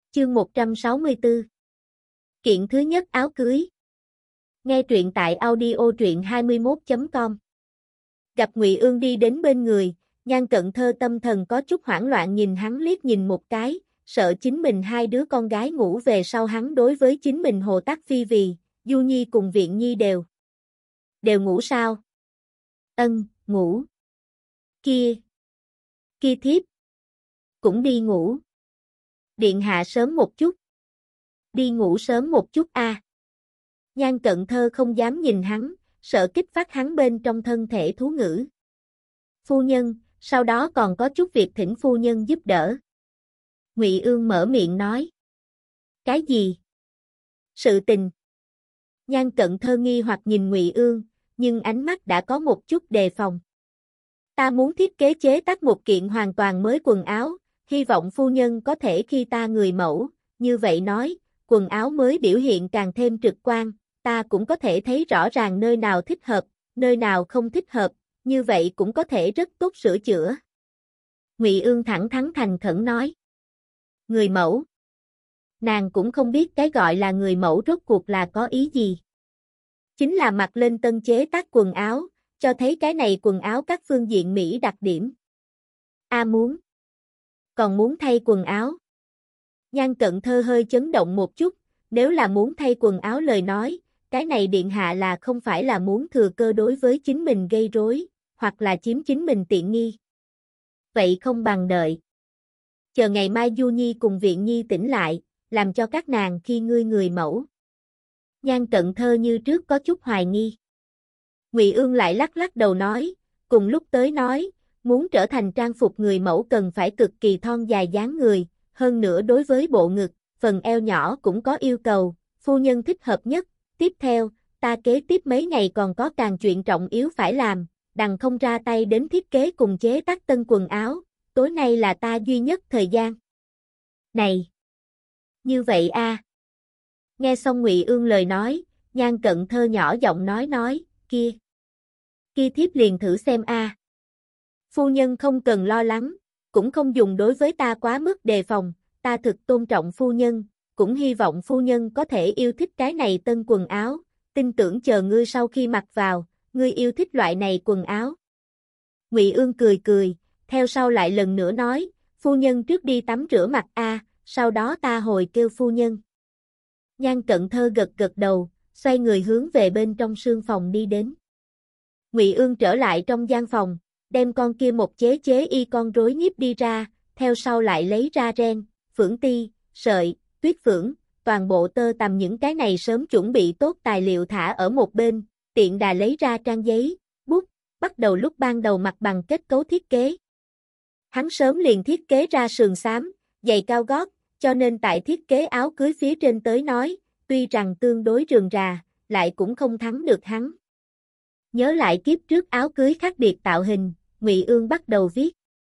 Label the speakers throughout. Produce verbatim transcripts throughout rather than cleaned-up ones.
Speaker 1: Chương một trăm sáu mươi tư. Kiện thứ nhất áo cưới. Nghe truyện tại audio truyện hai mươi mốt chấm com. Gặp Ngụy Ương đi đến bên người, Nhan Cận Thơ tâm thần có chút hoảng loạn nhìn hắn liếc nhìn một cái, sợ chính mình hai đứa con gái ngủ về sau hắn đối với chính mình hồ tác phi vì, Du Nhi cùng Viện Nhi đều. Đều ngủ sao? Ân, ngủ. Kia. Kia thiếp. Cũng đi ngủ. Điện hạ sớm một chút. Đi ngủ sớm một chút a. À. Nhan Cận Thơ không dám nhìn hắn, sợ kích phát hắn bên trong thân thể thú ngữ. Phu nhân, sau đó còn có chút việc thỉnh phu nhân giúp đỡ. Ngụy Ương mở miệng nói. Cái gì? Sự tình. Nhan Cận Thơ nghi hoặc nhìn Ngụy Ương, nhưng ánh mắt đã có một chút đề phòng. Ta muốn thiết kế chế tác một kiện hoàn toàn mới quần áo, hy vọng phu nhân có thể khi ta người mẫu, như vậy nói, quần áo mới biểu hiện càng thêm trực quan, ta cũng có thể thấy rõ ràng nơi nào thích hợp, nơi nào không thích hợp, như vậy cũng có thể rất tốt sửa chữa. Ngụy Ương thẳng thắn thành khẩn nói. Người mẫu. Nàng cũng không biết cái gọi là người mẫu rốt cuộc là có ý gì. Chính là mặc lên tân chế tác quần áo, cho thấy cái này quần áo các phương diện Mỹ đặc điểm. A muốn. Còn muốn thay quần áo. Nhan Cận Thơ hơi chấn động một chút, nếu là muốn thay quần áo lời nói, cái này điện hạ là không phải là muốn thừa cơ đối với chính mình gây rối, hoặc là chiếm chính mình tiện nghi. Vậy không bằng đợi. Chờ ngày mai Du Nhi cùng Viện Nhi tỉnh lại, làm cho các nàng khi ngươi người mẫu. Nhan Cận Thơ như trước có chút hoài nghi. Ngụy Ương lại lắc lắc đầu nói, cùng lúc tới nói, muốn trở thành trang phục người mẫu cần phải cực kỳ thon dài dáng người, hơn nữa đối với bộ ngực, phần eo nhỏ cũng có yêu cầu, phu nhân thích hợp nhất. Tiếp theo, ta kế tiếp mấy ngày còn có càng chuyện trọng yếu phải làm, đằng không ra tay đến thiết kế cùng chế tác tân quần áo, tối nay là ta duy nhất thời gian. Này! Như vậy a. À. Nghe xong Ngụy Ương lời nói, Nhan Cận Thơ nhỏ giọng nói nói, kia. Kia thiếp liền thử xem a. À. Phu nhân không cần lo lắng, cũng không dùng đối với ta quá mức đề phòng, ta thực tôn trọng phu nhân, cũng hy vọng phu nhân có thể yêu thích cái này tân quần áo, tin tưởng chờ ngươi sau khi mặc vào, ngươi yêu thích loại này quần áo. Ngụy Ương cười cười, theo sau lại lần nữa nói, phu nhân trước đi tắm rửa mặt a, sau đó ta hồi kêu phu nhân. Nhan Cận Thơ gật gật đầu, xoay người hướng về bên trong sương phòng đi đến. Ngụy Ương trở lại trong gian phòng, đem con kia một chế chế y con rối nhiếp đi ra, theo sau lại lấy ra ren, phưởng ti, sợi, tuyết phưởng, toàn bộ tơ tằm những cái này sớm chuẩn bị tốt tài liệu thả ở một bên, tiện đà lấy ra trang giấy, bút, bắt đầu lúc ban đầu mặt bằng kết cấu thiết kế. Hắn sớm liền thiết kế ra sườn xám, giày cao gót, cho nên tại thiết kế áo cưới phía trên tới nói, tuy rằng tương đối rườm rà, lại cũng không thắng được hắn. Nhớ lại kiếp trước áo cưới khác biệt tạo hình, Ngụy Ương bắt đầu viết.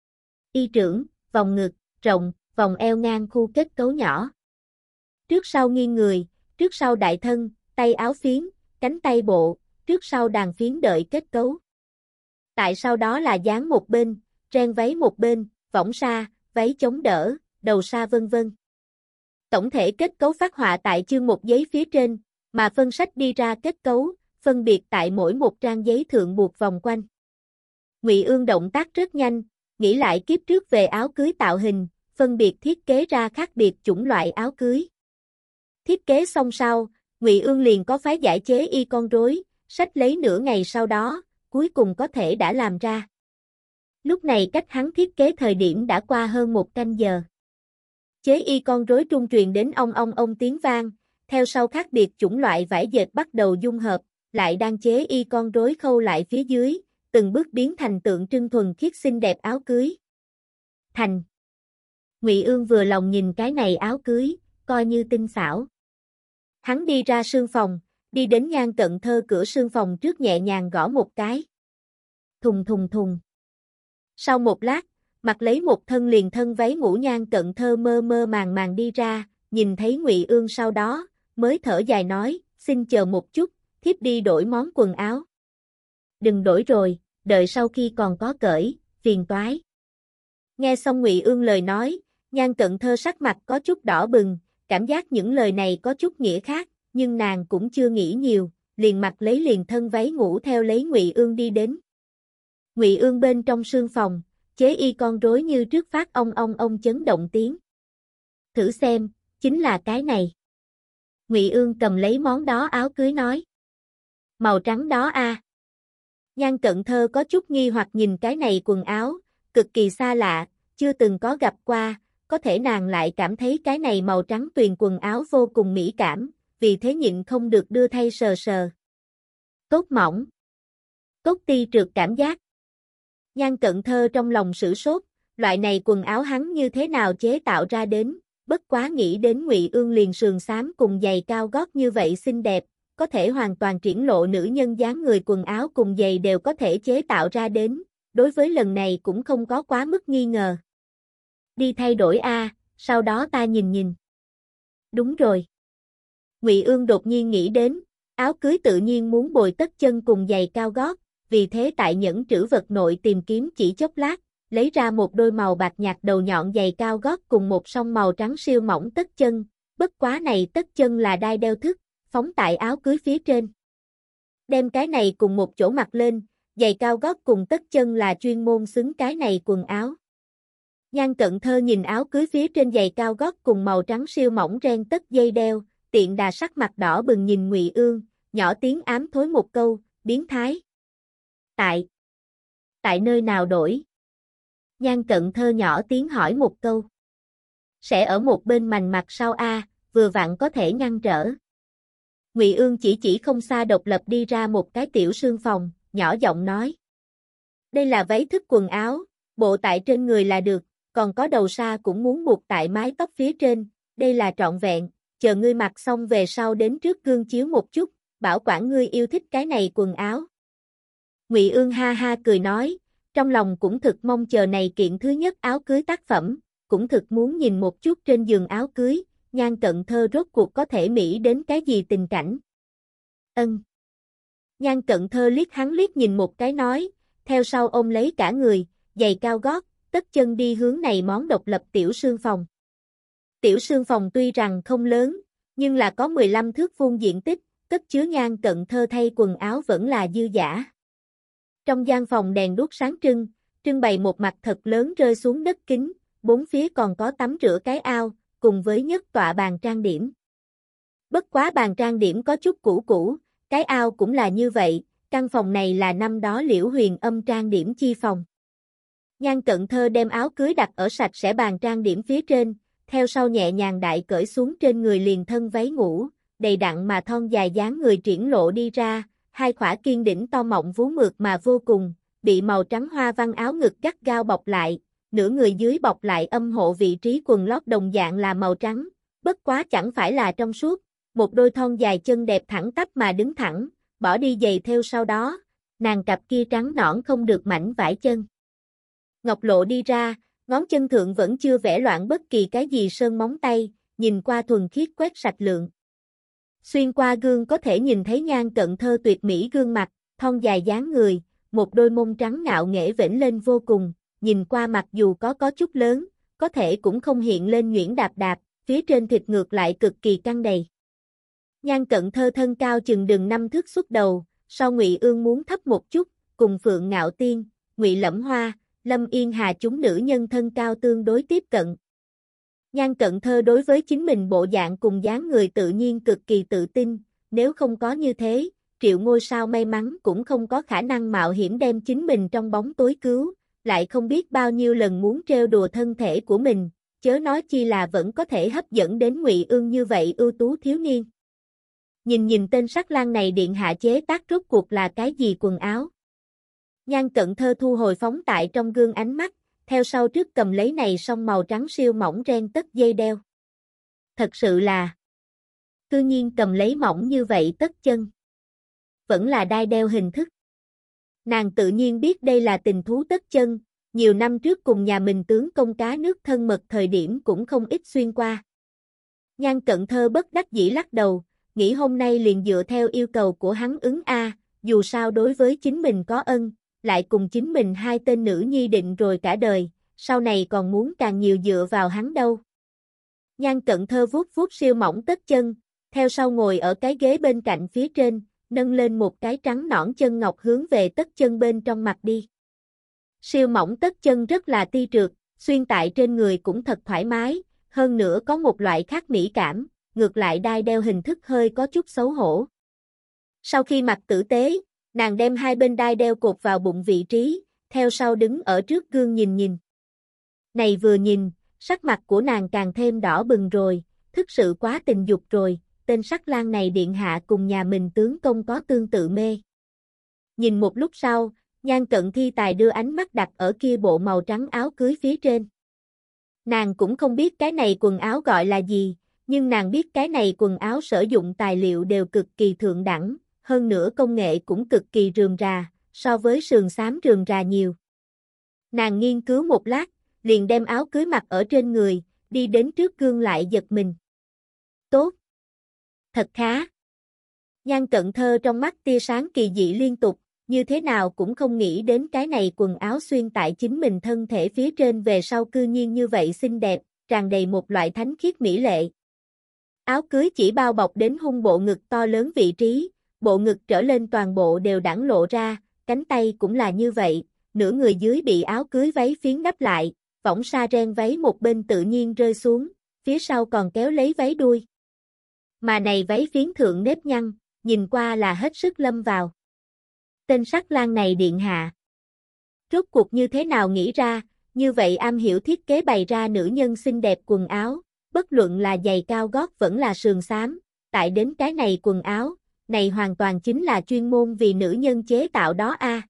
Speaker 1: Y trưởng, vòng ngực, rộng, vòng eo ngang khu kết cấu nhỏ. Trước sau nghiêng người, trước sau đại thân, tay áo phiến, cánh tay bộ, trước sau đàn phiến đợi kết cấu. Tại sau đó là dáng một bên, ren váy một bên, võng sa, váy chống đỡ, đầu sa vân vân. Tổng thể kết cấu phát họa tại chương một giấy phía trên, mà phân sách đi ra kết cấu, phân biệt tại mỗi một trang giấy thượng buộc vòng quanh. Ngụy Ương động tác rất nhanh, nghĩ lại kiếp trước về áo cưới tạo hình, phân biệt thiết kế ra khác biệt chủng loại áo cưới. Thiết kế xong sau, Ngụy Ương liền có phái giải chế y con rối, sách lấy nửa ngày sau đó, cuối cùng có thể đã làm ra. Lúc này cách hắn thiết kế thời điểm đã qua hơn một canh giờ. Chế y con rối trung truyền đến ong ong ong tiếng vang, theo sau khác biệt chủng loại vải dệt bắt đầu dung hợp, lại đang chế y con rối khâu lại phía dưới, từng bước biến thành tượng trưng thuần khiết xinh đẹp áo cưới. Thành. Ngụy Ương vừa lòng nhìn cái này áo cưới, coi như tinh xảo. Hắn đi ra sương phòng, đi đến Nhan Cận Thơ cửa sương phòng trước nhẹ nhàng gõ một cái. Thùng thùng thùng. Sau một lát, mặc lấy một thân liền thân váy ngủ Nhan Cận Thơ mơ mơ màng màng đi ra, nhìn thấy Ngụy Ương sau đó, mới thở dài nói, xin chờ một chút, thiếp đi đổi món quần áo. Đừng đổi rồi, đợi sau khi còn có cởi, phiền toái. Nghe xong Ngụy Ương lời nói, Nhan Cận Thơ sắc mặt có chút đỏ bừng, cảm giác những lời này có chút nghĩa khác, nhưng nàng cũng chưa nghĩ nhiều, liền mặc lấy liền thân váy ngủ theo lấy Ngụy Ương đi đến. Ngụy Ương bên trong sương phòng, chế y con rối như trước phát ong ong ong chấn động tiếng. Thử xem, chính là cái này. Ngụy Ương cầm lấy món đó áo cưới nói. Màu trắng đó a. À. Nhan Cận Thơ có chút nghi hoặc nhìn cái này quần áo, cực kỳ xa lạ, chưa từng có gặp qua, có thể nàng lại cảm thấy cái này màu trắng tuyền quần áo vô cùng mỹ cảm, vì thế nhịn không được đưa thay sờ sờ. Cốt mỏng. Cốt ti trượt cảm giác. Nhan Cận Thơ trong lòng sửng sốt, loại này quần áo hắn như thế nào chế tạo ra đến, bất quá nghĩ đến Ngụy Ương liền sườn xám cùng giày cao gót như vậy xinh đẹp, có thể hoàn toàn triển lộ nữ nhân dáng người quần áo cùng giày đều có thể chế tạo ra đến, đối với lần này cũng không có quá mức nghi ngờ. Đi thay đổi a, sau đó ta nhìn nhìn. Đúng rồi. Ngụy Ương đột nhiên nghĩ đến, áo cưới tự nhiên muốn bồi tất chân cùng giày cao gót, vì thế tại nhẫn trữ vật nội tìm kiếm chỉ chốc lát, lấy ra một đôi màu bạc nhạt đầu nhọn giày cao gót cùng một song màu trắng siêu mỏng tất chân, bất quá này tất chân là đai đeo thức, phóng tại áo cưới phía trên. Đem cái này cùng một chỗ mặc lên, giày cao gót cùng tất chân là chuyên môn xứng cái này quần áo. Nhan Cận Thơ nhìn áo cưới phía trên giày cao gót cùng màu trắng siêu mỏng ren tất dây đeo, tiện đà sắc mặt đỏ bừng nhìn Ngụy Ương, nhỏ tiếng ám thối một câu, biến thái. Tại. Tại nơi nào đổi? Nhan Cận Thơ nhỏ tiếng hỏi một câu. Sẽ ở một bên mành mặt sau a, vừa vặn có thể ngăn trở. Ngụy Ương chỉ chỉ không xa độc lập đi ra một cái tiểu sương phòng, nhỏ giọng nói. Đây là váy thức quần áo, bộ tại trên người là được, còn có đầu sa cũng muốn buộc tại mái tóc phía trên, đây là trọn vẹn, chờ ngươi mặc xong về sau đến trước gương chiếu một chút, bảo quản ngươi yêu thích cái này quần áo. Ngụy Ương ha ha cười nói, trong lòng cũng thực mong chờ này kiện thứ nhất áo cưới tác phẩm, cũng thực muốn nhìn một chút trên giường áo cưới, Nhan Cận Thơ rốt cuộc có thể mỹ đến cái gì tình cảnh. Ân. Nhan Cận Thơ liếc hắn liếc nhìn một cái nói, theo sau ôm lấy cả người, giày cao gót, tất chân đi hướng này món độc lập tiểu sương phòng. Tiểu sương phòng tuy rằng không lớn, nhưng là có mười lăm thước vuông diện tích, cất chứa Nhan Cận Thơ thay quần áo vẫn là dư dả. Trong gian phòng đèn đuốc sáng trưng, trưng bày một mặt thật lớn rơi xuống đất kính, bốn phía còn có tắm rửa cái ao, cùng với nhất tọa bàn trang điểm. Bất quá bàn trang điểm có chút cũ cũ, cái ao cũng là như vậy, căn phòng này là năm đó Liễu Huyền Âm trang điểm chi phòng. Nhan Cận Thơ đem áo cưới đặt ở sạch sẽ bàn trang điểm phía trên, theo sau nhẹ nhàng đại cởi xuống trên người liền thân váy ngủ, đầy đặn mà thon dài dáng người triển lộ đi ra, hai khỏa kiên đỉnh to mọng vú mượt mà vô cùng, bị màu trắng hoa văn áo ngực gắt gao bọc lại, nửa người dưới bọc lại âm hộ vị trí quần lót đồng dạng là màu trắng, bất quá chẳng phải là trong suốt, một đôi thon dài chân đẹp thẳng tắp mà đứng thẳng, bỏ đi giày theo sau đó, nàng cặp kia trắng nõn không được mảnh vải chân. Ngọc lộ đi ra, ngón chân thượng vẫn chưa vẽ loạn bất kỳ cái gì sơn móng tay, nhìn qua thuần khiết quét sạch lượng. Xuyên qua gương có thể nhìn thấy Nhan Cận Thơ tuyệt mỹ gương mặt, thon dài dáng người, một đôi mông trắng ngạo nghễ vểnh lên vô cùng, nhìn qua mặc dù có có chút lớn, có thể cũng không hiện lên nhuyễn đạp đạp, phía trên thịt ngược lại cực kỳ căng đầy. Nhan Cận Thơ thân cao chừng đừng năm thước xuất đầu, so Ngụy Ương muốn thấp một chút, cùng Phượng Ngạo Tiên, Ngụy Lẫm Hoa, Lâm Yên Hà chúng nữ nhân thân cao tương đối tiếp cận. Nhan Cận Thơ đối với chính mình bộ dạng cùng dáng người tự nhiên cực kỳ tự tin, nếu không có như thế, triệu ngôi sao may mắn cũng không có khả năng mạo hiểm đem chính mình trong bóng tối cứu, lại không biết bao nhiêu lần muốn trêu đùa thân thể của mình, chớ nói chi là vẫn có thể hấp dẫn đến Ngụy Ương như vậy ưu tú thiếu niên. Nhìn nhìn tên sắc lang này điện hạ chế tác rốt cuộc là cái gì quần áo. Nhan Cận Thơ thu hồi phóng tại trong gương ánh mắt, theo sau trước cầm lấy này song màu trắng siêu mỏng ren tất dây đeo. Thật sự là, tự nhiên cầm lấy mỏng như vậy tất chân. Vẫn là đai đeo hình thức. Nàng tự nhiên biết đây là tình thú tất chân, nhiều năm trước cùng nhà mình tướng công cá nước thân mật thời điểm cũng không ít xuyên qua. Nhan Cận Thơ bất đắc dĩ lắc đầu, nghĩ hôm nay liền dựa theo yêu cầu của hắn ứng A, dù sao đối với chính mình có ân, lại cùng chính mình hai tên nữ nhi định rồi cả đời, sau này còn muốn càng nhiều dựa vào hắn đâu. Nhan Cận Thơ vuốt vuốt siêu mỏng tất chân, theo sau ngồi ở cái ghế bên cạnh phía trên, nâng lên một cái trắng nõn chân ngọc hướng về tất chân bên trong mặt đi. Siêu mỏng tất chân rất là ti trượt, xuyên tại trên người cũng thật thoải mái, hơn nữa có một loại khác mỹ cảm, ngược lại đai đeo hình thức hơi có chút xấu hổ. Sau khi mặc tử tế, nàng đem hai bên đai đeo cột vào bụng vị trí, theo sau đứng ở trước gương nhìn nhìn. Này vừa nhìn, sắc mặt của nàng càng thêm đỏ bừng rồi, thực sự quá tình dục rồi, tên sắc lang này điện hạ cùng nhà mình tướng công có tương tự mê. Nhìn một lúc sau, Nhan Cận Thi Tài đưa ánh mắt đặt ở kia bộ màu trắng áo cưới phía trên. Nàng cũng không biết cái này quần áo gọi là gì, nhưng nàng biết cái này quần áo sử dụng tài liệu đều cực kỳ thượng đẳng, hơn nữa công nghệ cũng cực kỳ rườm rà, so với sườn xám rườm rà nhiều. Nàng nghiên cứu một lát, liền đem áo cưới mặc ở trên người, đi đến trước gương lại giật mình. Tốt! Thật khá! Nhan Cận Thơ trong mắt tia sáng kỳ dị liên tục, như thế nào cũng không nghĩ đến cái này quần áo xuyên tại chính mình thân thể phía trên về sau cư nhiên như vậy xinh đẹp, tràn đầy một loại thánh khiết mỹ lệ. Áo cưới chỉ bao bọc đến hung bộ ngực to lớn vị trí, bộ ngực trở lên toàn bộ đều đãng lộ ra, cánh tay cũng là như vậy, nửa người dưới bị áo cưới váy phiến đắp lại, võng sa ren váy một bên tự nhiên rơi xuống, phía sau còn kéo lấy váy đuôi. Mà này váy phiến thượng nếp nhăn, nhìn qua là hết sức lâm vào. Tên sắc lang này điện hạ. Rốt cuộc như thế nào nghĩ ra, như vậy am hiểu thiết kế bày ra nữ nhân xinh đẹp quần áo, bất luận là giày cao gót vẫn là sườn xám, tại đến cái này quần áo, này hoàn toàn chính là chuyên môn vì nữ nhân chế tạo đó a. À.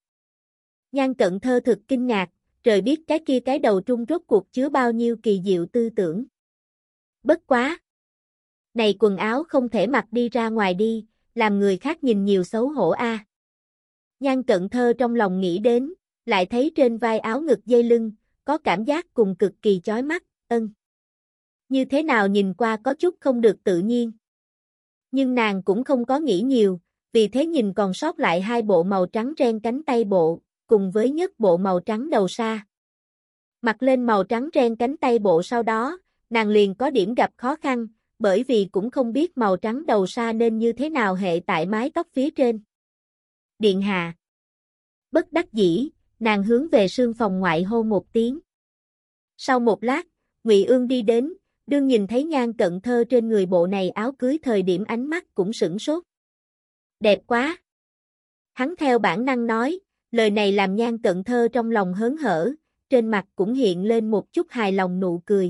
Speaker 1: Nhan Cận Thơ thực kinh ngạc, trời biết cái kia cái đầu trung rốt cuộc chứa bao nhiêu kỳ diệu tư tưởng. Bất quá! Này quần áo không thể mặc đi ra ngoài đi, làm người khác nhìn nhiều xấu hổ a. À. Nhan Cận Thơ trong lòng nghĩ đến, lại thấy trên vai áo ngực dây lưng, có cảm giác cùng cực kỳ chói mắt, ân. Như thế nào nhìn qua có chút không được tự nhiên. Nhưng nàng cũng không có nghĩ nhiều, vì thế nhìn còn sót lại hai bộ màu trắng ren cánh tay bộ, cùng với nhất bộ màu trắng đầu sa. Mặc lên màu trắng ren cánh tay bộ sau đó, nàng liền có điểm gặp khó khăn, bởi vì cũng không biết màu trắng đầu sa nên như thế nào hệ tại mái tóc phía trên. Điện hạ. Bất đắc dĩ, nàng hướng về sương phòng ngoại hô một tiếng. Sau một lát, Ngụy Ương đi đến, đương nhìn thấy Nhan Cận Thơ trên người bộ này áo cưới thời điểm ánh mắt cũng sửng sốt. Đẹp quá! Hắn theo bản năng nói, lời này làm Nhan Cận Thơ trong lòng hớn hở, trên mặt cũng hiện lên một chút hài lòng nụ cười.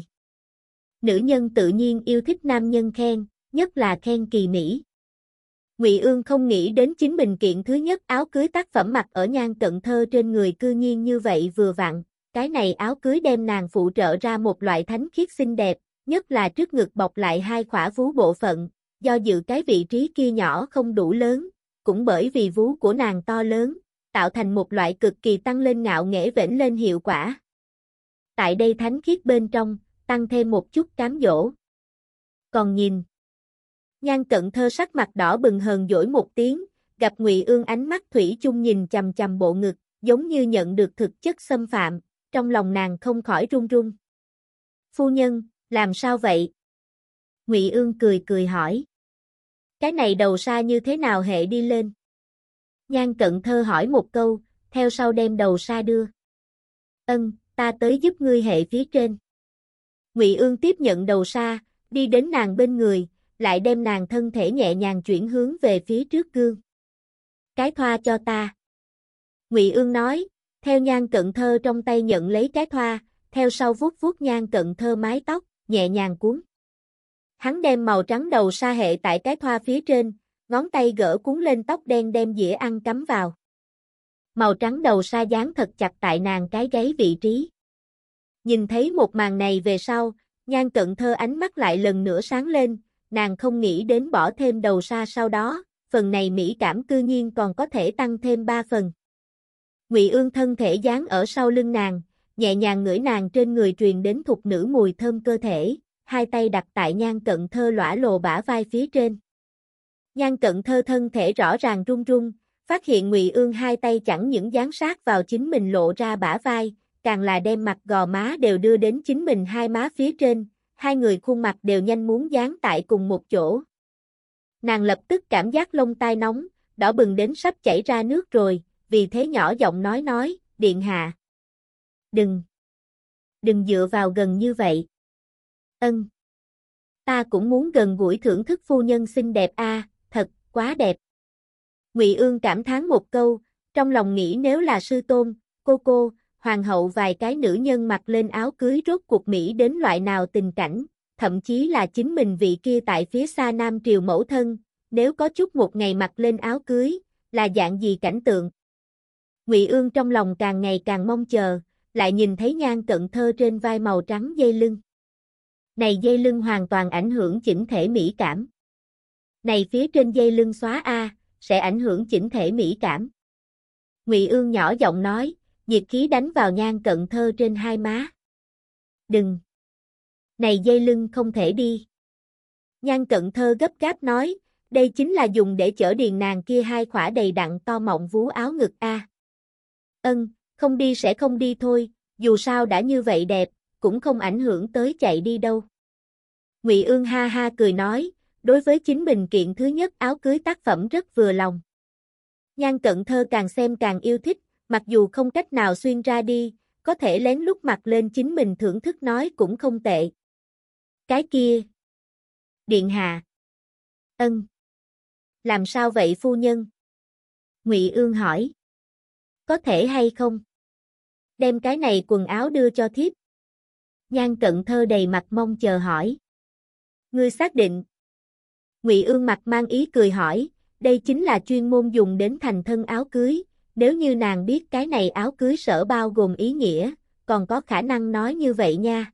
Speaker 1: Nữ nhân tự nhiên yêu thích nam nhân khen, nhất là khen kỳ mỹ. Ngụy Ương không nghĩ đến chính mình kiện thứ nhất áo cưới tác phẩm mặc ở Nhan Cận Thơ trên người cư nhiên như vậy vừa vặn, cái này áo cưới đem nàng phụ trợ ra một loại thánh khiết xinh đẹp, nhất là trước ngực bọc lại hai khỏa vú bộ phận, do dự cái vị trí kia nhỏ không đủ lớn, cũng bởi vì vú của nàng to lớn, tạo thành một loại cực kỳ tăng lên ngạo nghễ vểnh lên hiệu quả. Tại đây thánh khiết bên trong, tăng thêm một chút cám dỗ. Còn nhìn, Nhan Cận Thơ sắc mặt đỏ bừng hờn dỗi một tiếng, gặp Ngụy Ương ánh mắt thủy chung nhìn chằm chằm bộ ngực, giống như nhận được thực chất xâm phạm, trong lòng nàng không khỏi run run. Phu nhân, làm sao vậy? Ngụy Ương cười cười hỏi. Cái này đầu sa như thế nào hệ đi lên? Nhan Cận Thơ hỏi một câu, theo sau đem đầu sa đưa. Ân, ta tới giúp ngươi hệ phía trên. Ngụy Ương tiếp nhận đầu sa, đi đến nàng bên người, lại đem nàng thân thể nhẹ nhàng chuyển hướng về phía trước gương. Cái thoa cho ta. Ngụy Ương nói, theo Nhan Cận Thơ trong tay nhận lấy cái thoa, theo sau vuốt vuốt Nhan Cận Thơ mái tóc, nhẹ nhàng cuốn. Hắn đem màu trắng đầu sa hệ tại cái thoa phía trên, ngón tay gỡ cuốn lên tóc đen đem dĩa ăn cắm vào. Màu trắng đầu sa dán thật chặt tại nàng cái gáy vị trí. Nhìn thấy một màn này về sau, Nhan Cận Thơ ánh mắt lại lần nữa sáng lên, nàng không nghĩ đến bỏ thêm đầu sa sau đó, phần này mỹ cảm cư nhiên còn có thể tăng thêm ba phần. Ngụy Ương thân thể dán ở sau lưng nàng, nhẹ nhàng ngửi nàng trên người truyền đến thục nữ mùi thơm cơ thể, hai tay đặt tại Nhan Cận Thơ lõa lồ bả vai phía trên. Nhan Cận Thơ thân thể rõ ràng run run, phát hiện Ngụy Ương hai tay chẳng những dán sát vào chính mình lộ ra bả vai, càng là đem mặt gò má đều đưa đến chính mình hai má phía trên, hai người khuôn mặt đều nhanh muốn dán tại cùng một chỗ. Nàng lập tức cảm giác lông tai nóng, đỏ bừng đến sắp chảy ra nước rồi, vì thế nhỏ giọng nói nói, điện hạ. Đừng, đừng dựa vào gần như vậy. Ân. Ta cũng muốn gần gũi thưởng thức phu nhân xinh đẹp a, thật, quá đẹp. Ngụy Ương cảm thán một câu, trong lòng nghĩ nếu là sư tôn, cô cô, hoàng hậu vài cái nữ nhân mặc lên áo cưới rốt cuộc Mỹ đến loại nào tình cảnh, thậm chí là chính mình vị kia tại phía xa Nam Triều mẫu thân, nếu có chút một ngày mặc lên áo cưới, là dạng gì cảnh tượng. Ngụy Ương trong lòng càng ngày càng mong chờ, lại nhìn thấy Nhan Cận Thơ trên vai màu trắng dây lưng. Này dây lưng hoàn toàn ảnh hưởng chỉnh thể mỹ cảm. Này phía trên dây lưng xóa A, sẽ ảnh hưởng chỉnh thể mỹ cảm. Ngụy Ương nhỏ giọng nói, nhiệt khí đánh vào Nhan Cận Thơ trên hai má. Đừng! Này dây lưng không thể đi. Nhan Cận Thơ gấp gáp nói, đây chính là dùng để chở điền nàng kia hai khỏa đầy đặn to mọng vú áo ngực A. Ân, không đi sẽ không đi thôi, dù sao đã như vậy đẹp, cũng không ảnh hưởng tới chạy đi đâu. Ngụy Ương ha ha cười nói, đối với chính mình kiện thứ nhất áo cưới tác phẩm rất vừa lòng. Nhan Cận Thơ càng xem càng yêu thích, mặc dù không cách nào xuyên ra đi, có thể lén lút mặc lên chính mình thưởng thức nói cũng không tệ. Cái kia. Điện hạ. Ân. Làm sao vậy phu nhân? Ngụy Ương hỏi. Có thể hay không? Đem cái này quần áo đưa cho thiếp. Nhan Cận Thơ đầy mặt mong chờ hỏi. Ngươi xác định. Ngụy Ương mặt mang ý cười hỏi, đây chính là chuyên môn dùng đến thành thân áo cưới, nếu như nàng biết cái này áo cưới sở bao gồm ý nghĩa, còn có khả năng nói như vậy nha.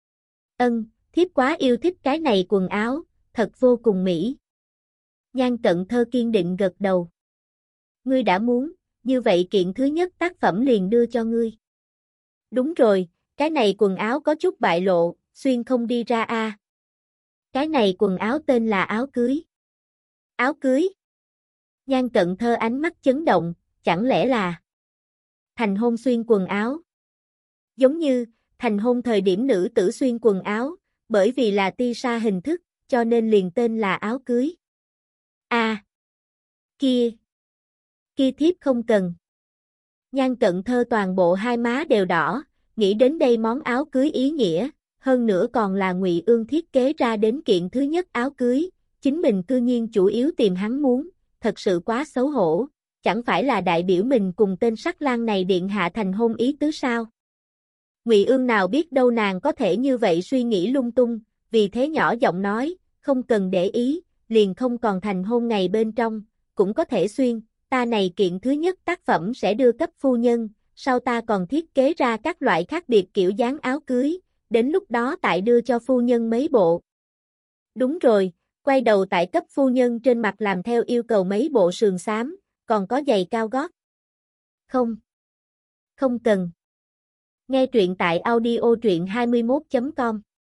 Speaker 1: Ân, thiếp quá yêu thích cái này quần áo, thật vô cùng mỹ. Nhan Cận Thơ kiên định gật đầu. Ngươi đã muốn, như vậy kiện thứ nhất tác phẩm liền đưa cho ngươi. Đúng rồi, cái này quần áo có chút bại lộ, xuyên không đi ra a. À. Cái này quần áo tên là áo cưới. Áo cưới? Nhan Cận Thơ ánh mắt chấn động, chẳng lẽ là thành hôn xuyên quần áo? Giống như, thành hôn thời điểm nữ tử xuyên quần áo, bởi vì là ti sa hình thức, cho nên liền tên là áo cưới. A. À, kia. Kia thiếp không cần. Nhan Cận Thơ toàn bộ hai má đều đỏ, nghĩ đến đây món áo cưới ý nghĩa, hơn nữa còn là Ngụy Ương thiết kế ra đến kiện thứ nhất áo cưới, chính mình cư nhiên chủ yếu tìm hắn muốn, thật sự quá xấu hổ, chẳng phải là đại biểu mình cùng tên sắc lang này điện hạ thành hôn ý tứ sao? Ngụy Ương nào biết đâu nàng có thể như vậy suy nghĩ lung tung, vì thế nhỏ giọng nói, không cần để ý, liền không còn thành hôn ngày bên trong, cũng có thể xuyên, ta này kiện thứ nhất tác phẩm sẽ đưa cấp phu nhân, sau ta còn thiết kế ra các loại khác biệt kiểu dáng áo cưới, đến lúc đó tại đưa cho phu nhân mấy bộ. Đúng rồi, quay đầu tại cấp phu nhân trên mặt làm theo yêu cầu mấy bộ sườn xám, còn có giày cao gót. Không. Không cần. Nghe truyện tại audio truyện hai mươi mốt chấm com